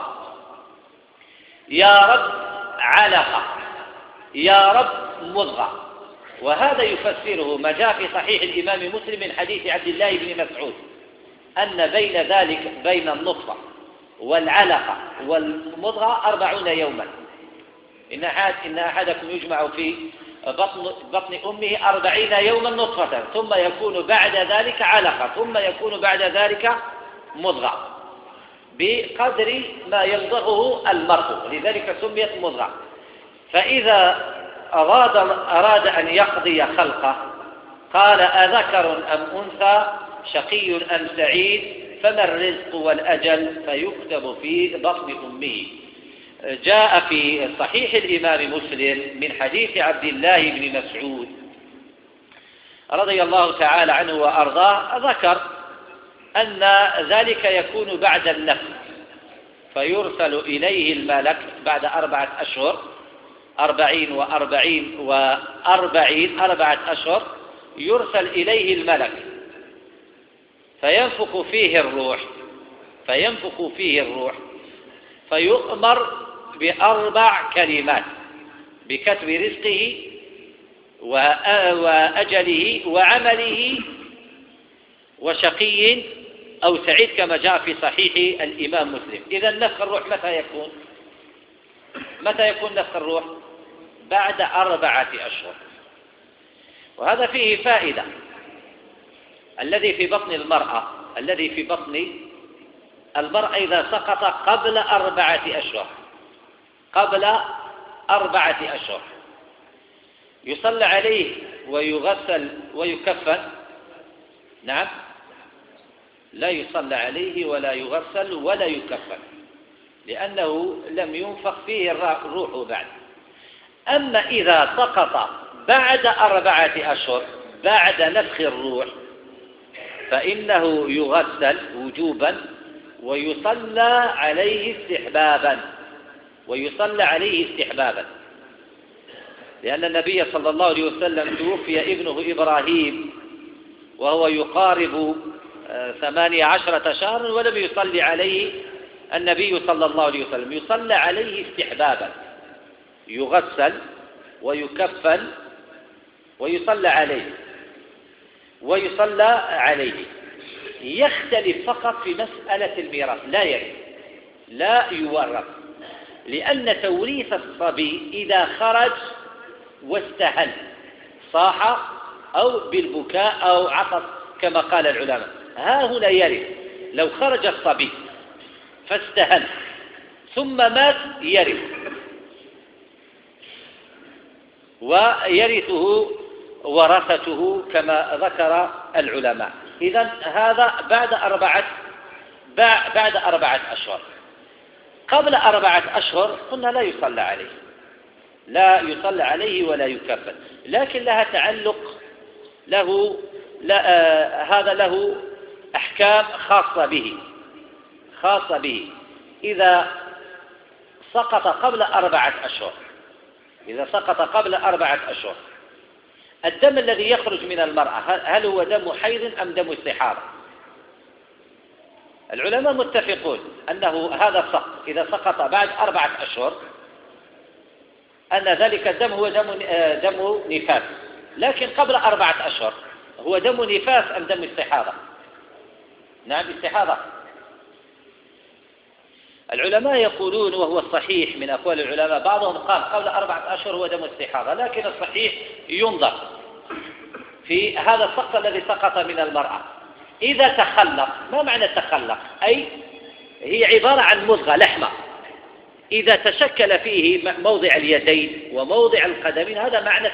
يا رب علقة، يا رب مضغة. وهذا يفسره ما جاء في صحيح الإمام مسلم من حديث عبد الله بن مسعود أن بين النطفة والعلقة والمضغة 40 يوما. إن أحدكم يجمع في بطن أمه 40 يوما نطفة، ثم يكون بعد ذلك علقة، ثم يكون بعد ذلك مضغة، بقدر ما يمضغه المرء، لذلك سميت مضغة. فإذا أراد أن يقضي خلقه قال: أذكر أم أنثى، شقي أم سعيد، فما الرزق والأجل، فيكتب في بطن أمه. جاء في صحيح الإمام مسلم من حديث عبد الله بن مسعود رضي الله تعالى عنه وأرضاه، ذكر أن ذلك يكون بعد النفس، فيرسل إليه الملك بعد 4 أشهر، 40 و40 4 أشهر، يرسل إليه الملك فينفخ فيه الروح، فيؤمر ب4 كلمات: بكتب رزقه وأجله وعمله وشقي أو سعيد، كما جاء في صحيح الإمام مسلم. إذا نفخ الروح متى يكون نفخ الروح؟ بعد 4 أشهر. وهذا فيه فائدة: الذي في بطن المرأة إذا سقط قبل 4 أشهر يصلى عليه ويغسل ويكفن. نعم، لا يصلى عليه ولا يغسل ولا يكفن، لأنه لم ينفخ فيه الروح بعد. أما إذا سقط بعد 4 أشهر بعد نفخ الروح فإنه يغسل وجوبا ويصلى عليه استحبابا، لأن النبي صلى الله عليه وسلم توفي ابنه إبراهيم وهو يقارب 18 شهرا ولم يصلي عليه النبي صلى الله عليه وسلم. يصلى عليه استحبابا، يغسل ويكفن ويصلى عليه يختلف فقط في مسألة الميراث، لا يرث لا يورث، لأن توريث الصبي إذا خرج واستهل صاح أو بالبكاء أو عطس كما قال العلماء، ها هنا يرث. لو خرج الصبي فاستهل ثم مات يرث، ويرثه ورثته كما ذكر العلماء. إذن هذا بعد 4 أشهر. قبل 4 أشهر قلنا لا يصلى عليه ولا يكفن، لكن لها تعلق هذا له أحكام خاصة به. إذا سقط قبل 4 أشهر الدم الذي يخرج من المرأة هل هو دم حيض أم دم استحاضة؟ العلماء متفقون أنه هذا السقط إذا سقط بعد 4 أشهر أن ذلك الدم هو دم نفاس، لكن قبل 4 أشهر هو دم نفاس أم دم استحاضة؟ نعم استحاضة. العلماء يقولون، وهو الصحيح من أقوال العلماء، بعضهم قال قبل 4 أشهر هو دم استحاضة، لكن الصحيح ينظر في هذا السقط الذي سقط من المرأة. إذا تخلق، ما معنى تخلق؟ أي هي عبارة عن مضغة لحمة، إذا تشكل فيه موضع اليدين وموضع القدمين، هذا معنى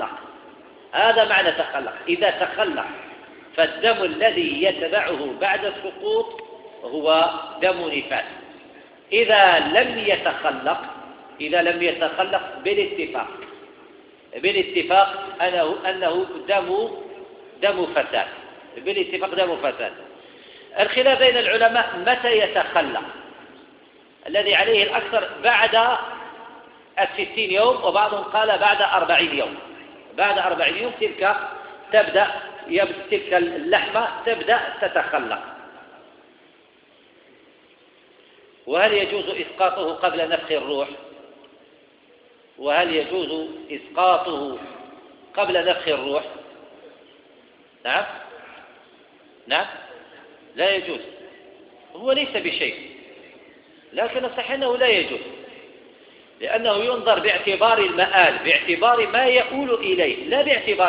تخلق. إذا تخلق فالدم الذي يتبعه بعد السقوط هو دم نفاس. إذا لم يتخلق بالاتفاق أنه دم فساد، الخلاف بين العلماء متى يتخلق. الذي عليه الأكثر بعد 60 يوم، وبعضهم قال بعد 40 يوم. بعد 40 يوم تلك اللحمة تبدأ تتخلق. وهل يجوز إسقاطه قبل نفخ الروح؟ نعم لا يجوز. هو ليس بشيء، لكن الصحيح أنه لا يجوز، لأنه ينظر باعتبار المآل، باعتبار ما يؤول إليه، لا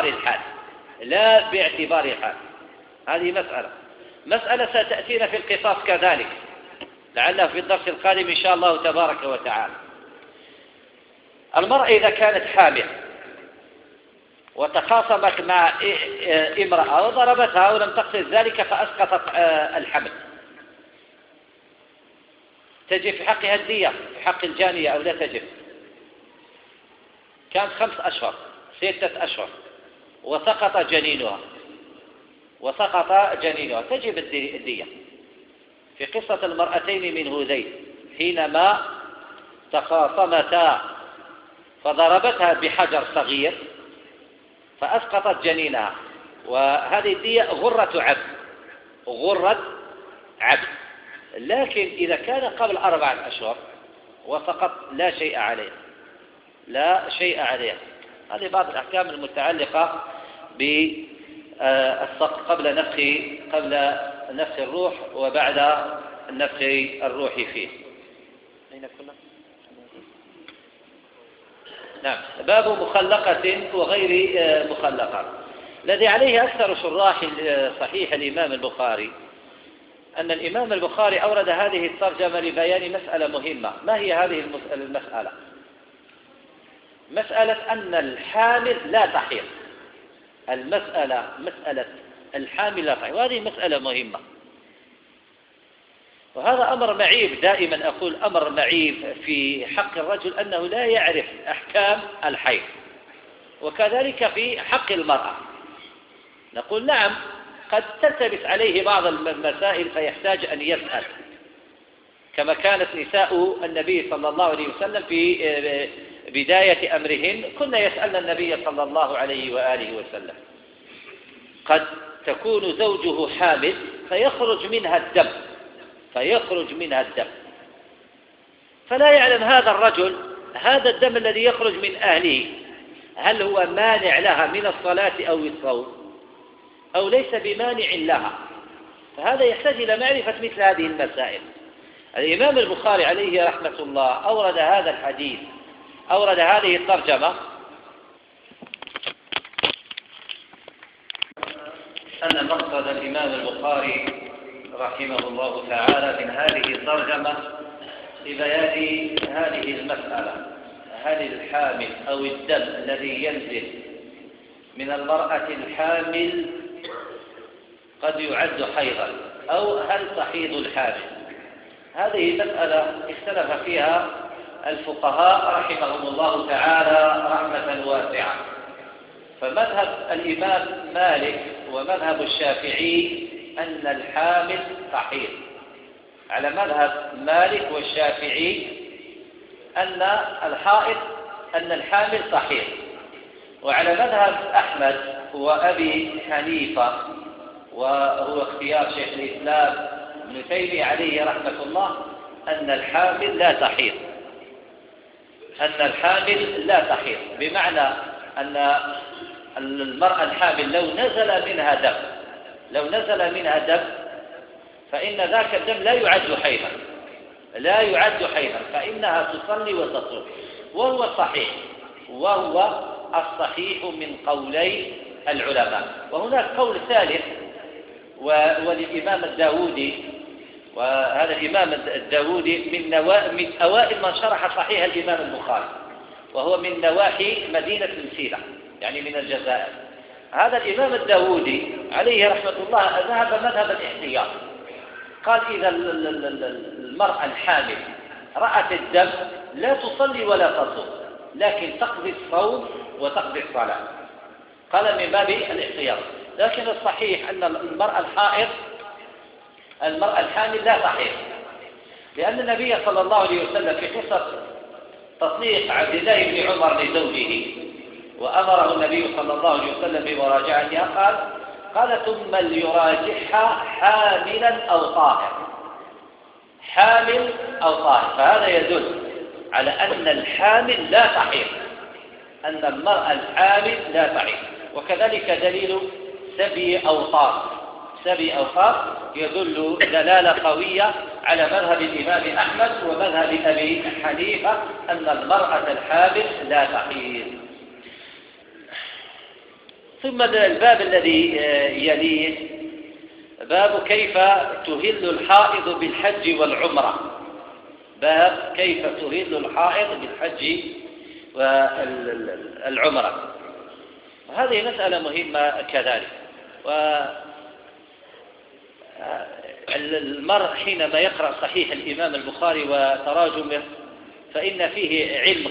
باعتبار الحال. هذه مسألة ستأتينا في القصاص كذلك، لعله في الدرس القادم إن شاء الله تبارك وتعالى. المرأة إذا كانت حامل وتخاصمت مع امرأة وضربتها ولم تقصد ذلك فأسقطت الحمل، تجب في حقها الدية في حق الجانية أو لا تجب؟ كانت 5 أشهر 6 أشهر وسقط جنينها تجب الدية. في قصة المرأتين من هذيل حينما تخاصمتا فضربتها بحجر صغير فأسقطت جنينها، وهذه الدية غرة عبد. لكن إذا كان قبل 4 أشهر وسقط لا شيء عليها. هذه بعض الأحكام المتعلقة بالسقط قبل نفخ الروح وبعد نفخ الروح فيه. أين كنا؟ نعم. باب مخلقة وغير مخلقة. الذي عليه أكثر شراح صحيح الإمام البخاري أن الإمام البخاري أورد هذه الترجمة لبيان مسألة مهمة. ما هي هذه المسألة؟ مسألة أن الحامل لا تحيض. مسألة الحامل لا تحيض، وهذه مسألة مهمة، وهذا أمر معيب. دائما أقول أمر معيب في حق الرجل أنه لا يعرف أحكام الحيض، وكذلك في حق المرأة. نقول نعم قد تلتبس عليه بعض المسائل فيحتاج أن يسأل، كما كانت نساء النبي صلى الله عليه وسلم في بداية أمرهن كنا يسألن النبي صلى الله عليه وآله وسلم. قد تكون زوجه حامل فيخرج منها الدم، فلا يعلم هذا الرجل هذا الدم الذي يخرج من أهله هل هو مانع لها من الصلاة أو الصوم أو ليس بمانع لها؟ فهذا يحتاج إلى معرفة مثل هذه المسائل. الإمام البخاري عليه رحمة الله أورد هذا الحديث، أورد هذه الترجمة أن مقصد الإمام البخاري رحمه الله تعالى من هذه الترجمة لبيان هذه المسألة: هل الحامل أو الدم الذي ينزل من المرأة الحامل قد يعد حيضا، أو هل تحيض الحامل؟ هذه مسألة اختلف فيها الفقهاء رحمهم الله تعالى رحمة واسعة. فمذهب الإمام مالك ومذهب الشافعي أن الحامل تحيض. على مذهب مالك والشافعي أن الحامل تحيض. وعلى مذهب أحمد وأبي حنيفة، وهو اختيار شيخ الإسلام ابن تيمية عليه رحمة الله، أن الحامل لا تحيض. بمعنى أن المرأة الحامل لو نزل منها دم فإن ذاك الدم لا يعد حيضا، فإنها تصلي وتصوم، وهو الصحيح من قولي العلماء. وهناك قول ثالث وللإمام الداودي، وهذا الإمام الداودي من أوائل من شرح صحيح الإمام البخاري، وهو من نواحي مدينة مسيلة، يعني من الجزائر. هذا الإمام الداودي عليه رحمة الله ذهب مذهب الاحتياط، قال إذا المرأة الحامل رأت الدم لا تصلي ولا تصوم، لكن تقضي الصوم وتقضي الصلاة، قال من باب الاحتياط. لكن الصحيح أن المرأة الحامل لا تحيض، لأن النبي صلى الله عليه وسلم في قصة تطليق عبد الله بن عمر لزوجه، وأمره النبي صلى الله عليه وسلم بمراجعتها، قال ثم ليراجعها حاملا أو طاهر. فهذا يدل على أن الحامل لا تحيض، أن المرأة الحامل لا تحيض. وكذلك دليل سبي أوطار يدل دلالة قوية على مذهب الإمام أحمد ومذهب أبي حنيفة أن المرأة الحامل لا تحيض. ثم الباب الذي يليه باب كيف تهل الحائض بالحج والعمرة. باب كيف تهل الحائض بالحج والعمرة، وهذه مسألة مهمة كذلك. والمرء حينما يقرأ صحيح الإمام البخاري وتراجمه فإن فيه علم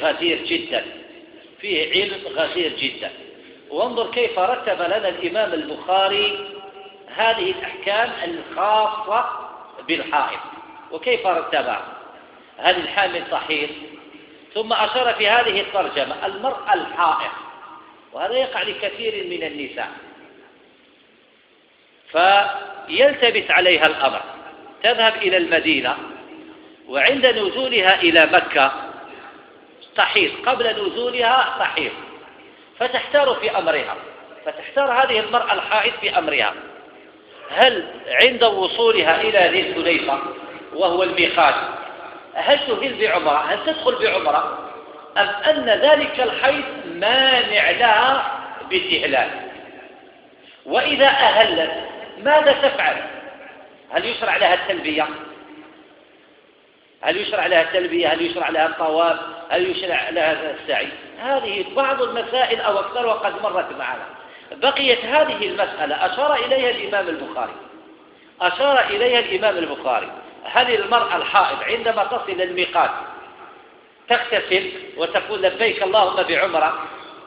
غزير جدا. وانظر كيف رتب لنا الإمام البخاري هذه الأحكام الخاصة بالحائض، وكيف رتبها. هل الحامل تحيض؟ ثم أشار في هذه الترجمة المرأة الحائض، وهذا يقع لكثير من النساء، فيلتبس عليها الأمر، تذهب إلى المدينة وعند نزولها إلى مكة تحيض، قبل نزولها تحيض، فتحتار في أمرها، فتحتار هذه المرأة الحائض في أمرها: هل عند وصولها إلى ذي الحليفة وهو الميقات هل تهل بعمرة، هل تدخل بعمرة، أم أن ذلك الحيض مانع لها بالإهلال؟ وإذا أهلت ماذا تفعل؟ هل يشرع لها التلبية؟ هل يشرع لها الطواف؟ هل يشرع لها السعي؟ هذه بعض المسائل أو أكثر وقد مرت معنا. بقيت هذه المسألة أشار إليها الإمام البخاري: هل المرأة الحائض عندما تصل الميقات تغتسل وتقول لبيك اللهم بعمرة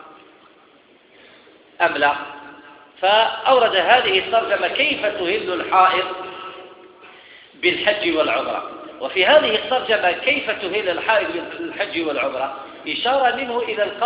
أم لا؟ فأورد هذه الترجمة كيف تهل الحائض بالحج والعمرة. وفي هذه الترجمة كيف تهل الحائض بالحج والعمرة إشارة منه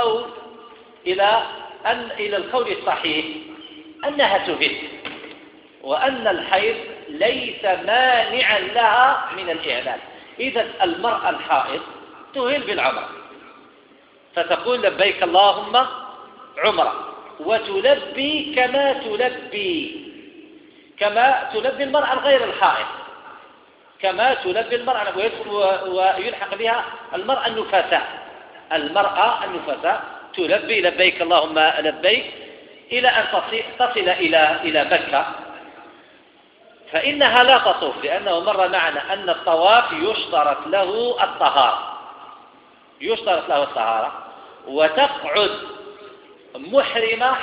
إلى القول الصحيح أنها تهل، وأن الحيض ليس مانعا لها من الإهلال. إذن المرأة الحائض تهل بالعمرة، فتقول لبيك اللهم عمرة وتلبي كما تلبي المرأة غير الحائض، كما تلبي المرأة، ويدخل ويلحق بها المرأة النفساء تلبي لبيك اللهم لبيك إلى أن تصل إلى مكة، فإنها لا تطوف، لأنه مر معنا أن الطواف يشترط له الطهارة، وتقعد محرمة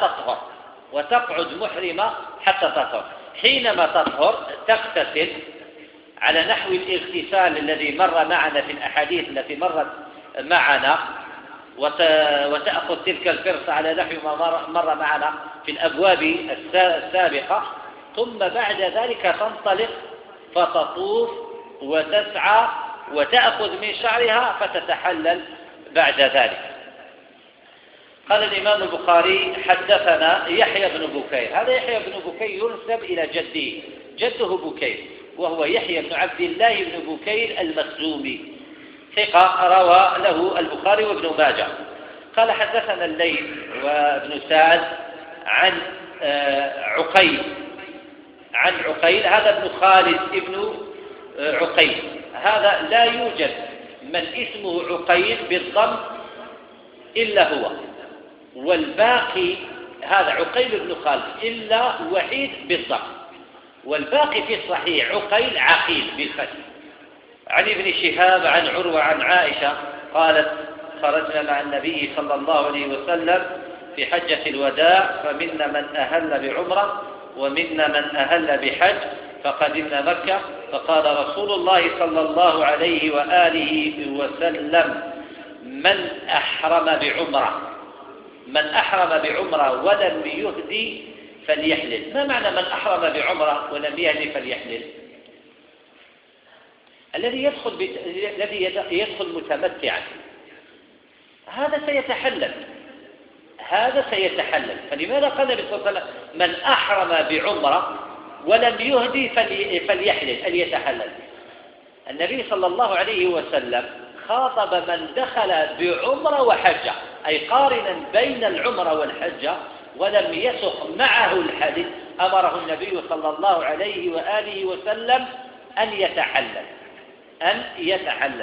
حتى تطهر، حينما تطهر تغتسل على نحو الاغتسال الذي مر معنا في الأحاديث التي مرت معنا، وتأخذ تلك الفرصة على نحو ما مر معنا في الأبواب السابقة، ثم بعد ذلك تنطلق فتطوف وتسعى وتأخذ من شعرها فتتحلل بعد ذلك. قال الإمام البخاري: حدثنا يحيى بن بكير. هذا يحيى بن بكير ينسب إلى جده بكير، وهو يحيى بن عبد الله بن بكير المخزومي، ثقة روى له البخاري وابن ماجه. قال: حدثنا الليث وابن سعد عن عقيل، هذا ابن خالد ابن عقيل، هذا لا يوجد من اسمه عقيل بالضم إلا هو، والباقي هذا عقيل بن خالد إلا وحيد بالضم، والباقي في الصحيح عقيل بالفتح. عن ابن شهاب عن عروة عن عائشة قالت: خرجنا مع النبي صلى الله عليه وسلم في حجة الوداع، فمنا من أهل بعمرة ومنا من أهل بحج، فقدمنا مكة، فقال رسول الله صلى الله عليه وآله وسلم: من أحرم بعمرة ولم يهدي فليحلل. ما معنى من أحرم بعمرة ولم يهدي فليحلل؟ الذي يدخل متمتعا هذا سيتحلل. فلماذا قال النبي صلى الله عليه وسلم: من أحرم بعمرة ولم يهدي فليحلل أن يتحلل؟ النبي صلى الله عليه وسلم خاطب من دخل بعمرة وحجة، أي قارنا بين العمرة والحجة، ولم يسق معه الحدث، أمره النبي صلى الله عليه وآله وسلم أن يتحلل.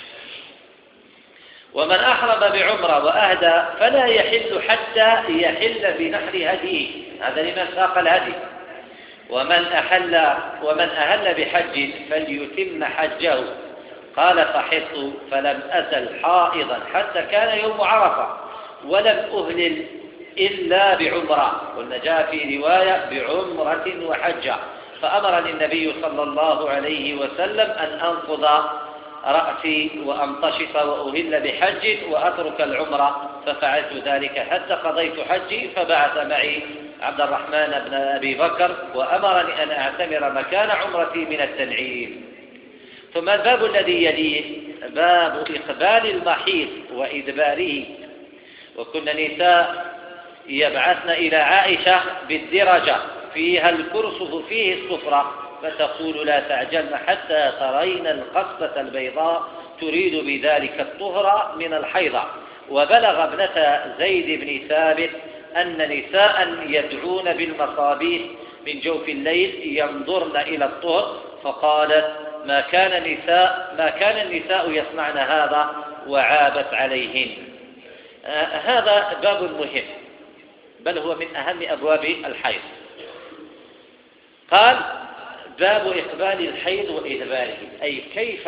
ومن أحرم بعمرة وأهدى فلا يحل حتى يحل بنحر هديه، هذا لمن ساق الهدي. ومن أهل بحج فليتم حجه. قال: فحطت فلم أزل حائضا حتى كان يوم عرفة، ولم أهلل إلا بعمرة، والنجاة في رواية بعمرة وحجة. فأمرني النبي صلى الله عليه وسلم أن أنقض رأسي وأمتشط وأهل بحج وأترك العمرة، ففعلت ذلك حتى قضيت حجي، فبعث معي عبد الرحمن بن أبي بكر وأمرني أن أعتمر مكان عمرتي من التنعيم. ثم الباب الذي يليه باب إقبال المحيض وإدباره. وكن نساء يبعثن إلى عائشة بالدرجة فيها الكرسف فيه الصفرة، فتقول: لا تعجلن حتى ترين القصبة البيضاء، تريد بذلك الطهر من الحيضة. وبلغ ابنة زيد بن ثابت أن نساء يدعون بالمصابيح من جوف الليل ينظرن إلى الطهر، فقالت: ما كان النساء يصنعن هذا، وعابت عليهن. هذا باب مهم، بل هو من أهم أبواب الحيض. قال: باب إقبال الحيض وإدباره، أي كيف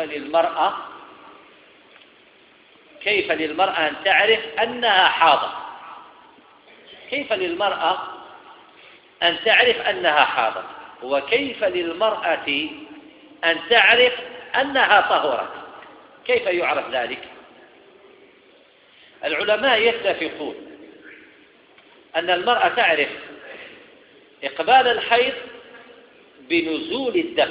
للمرأة أن تعرف أنها حاضة، كيف للمرأة أن تعرف أنها حاضة، وكيف للمرأة أن تعرف أنها طهرت، كيف يعرف ذلك؟ العلماء يتفقون أن المرأة تعرف إقبال الحيض بنزول الدم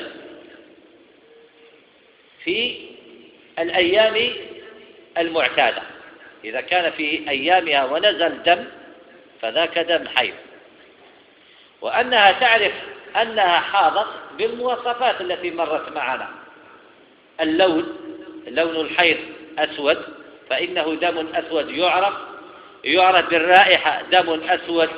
في الأيام المعتادة، إذا كان في أيامها ونزل دم فذاك دم حيض. وأنها تعرف أنها حاضت بالمواصفات التي مرت معنا: لون الحيض أسود، فإنه دم أسود يعرف بالرائحة دم أسود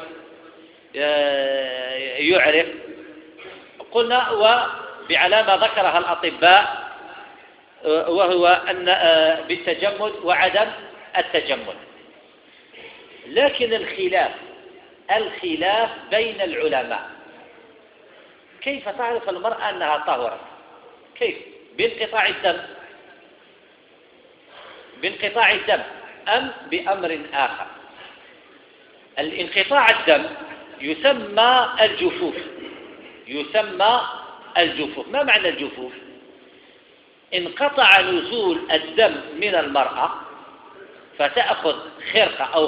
يعرف، قلنا وبعلامة ذكرها الأطباء وهو أن بالتجمد وعدم التجمد. لكن الخلاف بين العلماء، كيف تعرف المرأة أنها طهرت؟ كيف؟ بانقطاع الدم أم بأمر آخر؟ الانقطاع الدم يسمى الجفوف. ما معنى الجفوف؟ انقطع نزول الدم من المرأة فتأخذ خرقة أو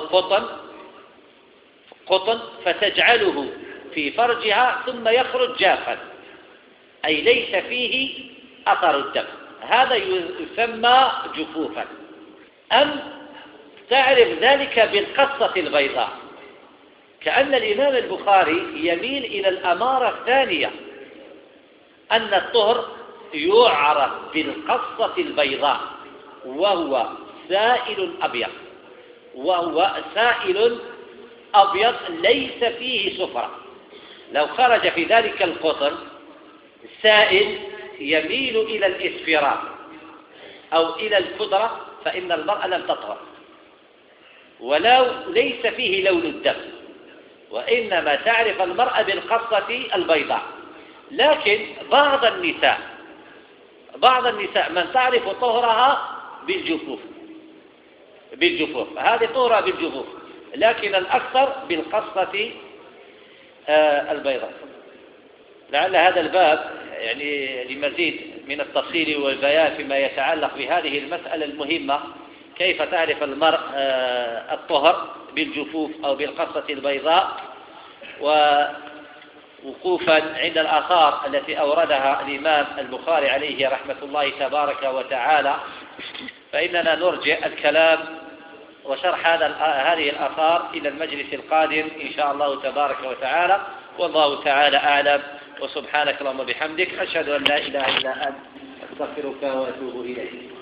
قطن فتجعله في فرجها ثم يخرج جافا، أي ليس فيه أثر الدم، هذا يسمى جفوفا. أم تعرف ذلك بالقصة البيضاء، كأن الإمام البخاري يميل إلى الأمارة الثانية، أن الطهر يعرف بالقصة البيضاء وهو سائل أبيض ليس فيه صفرة. لو خرج في ذلك القطن سائل يميل إلى الإسفرار أو إلى الخضرة فإن المرأة لم تطهر، ولو ليس فيه لون الدم، وإنما تعرف المرأة بالقصة البيضاء. لكن بعض النساء من تعرف طهرها بالجفوف، هذه طهرها بالجفوف، لكن الأكثر بالقصة البيضاء. لعل هذا الباب يعني لمزيد من التفصيل والبيان فيما يتعلق بهذه المسألة المهمة، كيف تعرف المرء الطهر بالجفوف أو بالقصة البيضاء، ووقوفا عند الآثار التي أوردها الإمام البخاري عليه رحمة الله تبارك وتعالى، فإننا نرجع الكلام وشرح هذه الآثار إلى المجلس القادم إن شاء الله تبارك وتعالى، والله تعالى أعلم. وسبحانك اللهم وبحمدك، أشهد أن لا إله إلا أنت، أستغفرك وأتوب إليك.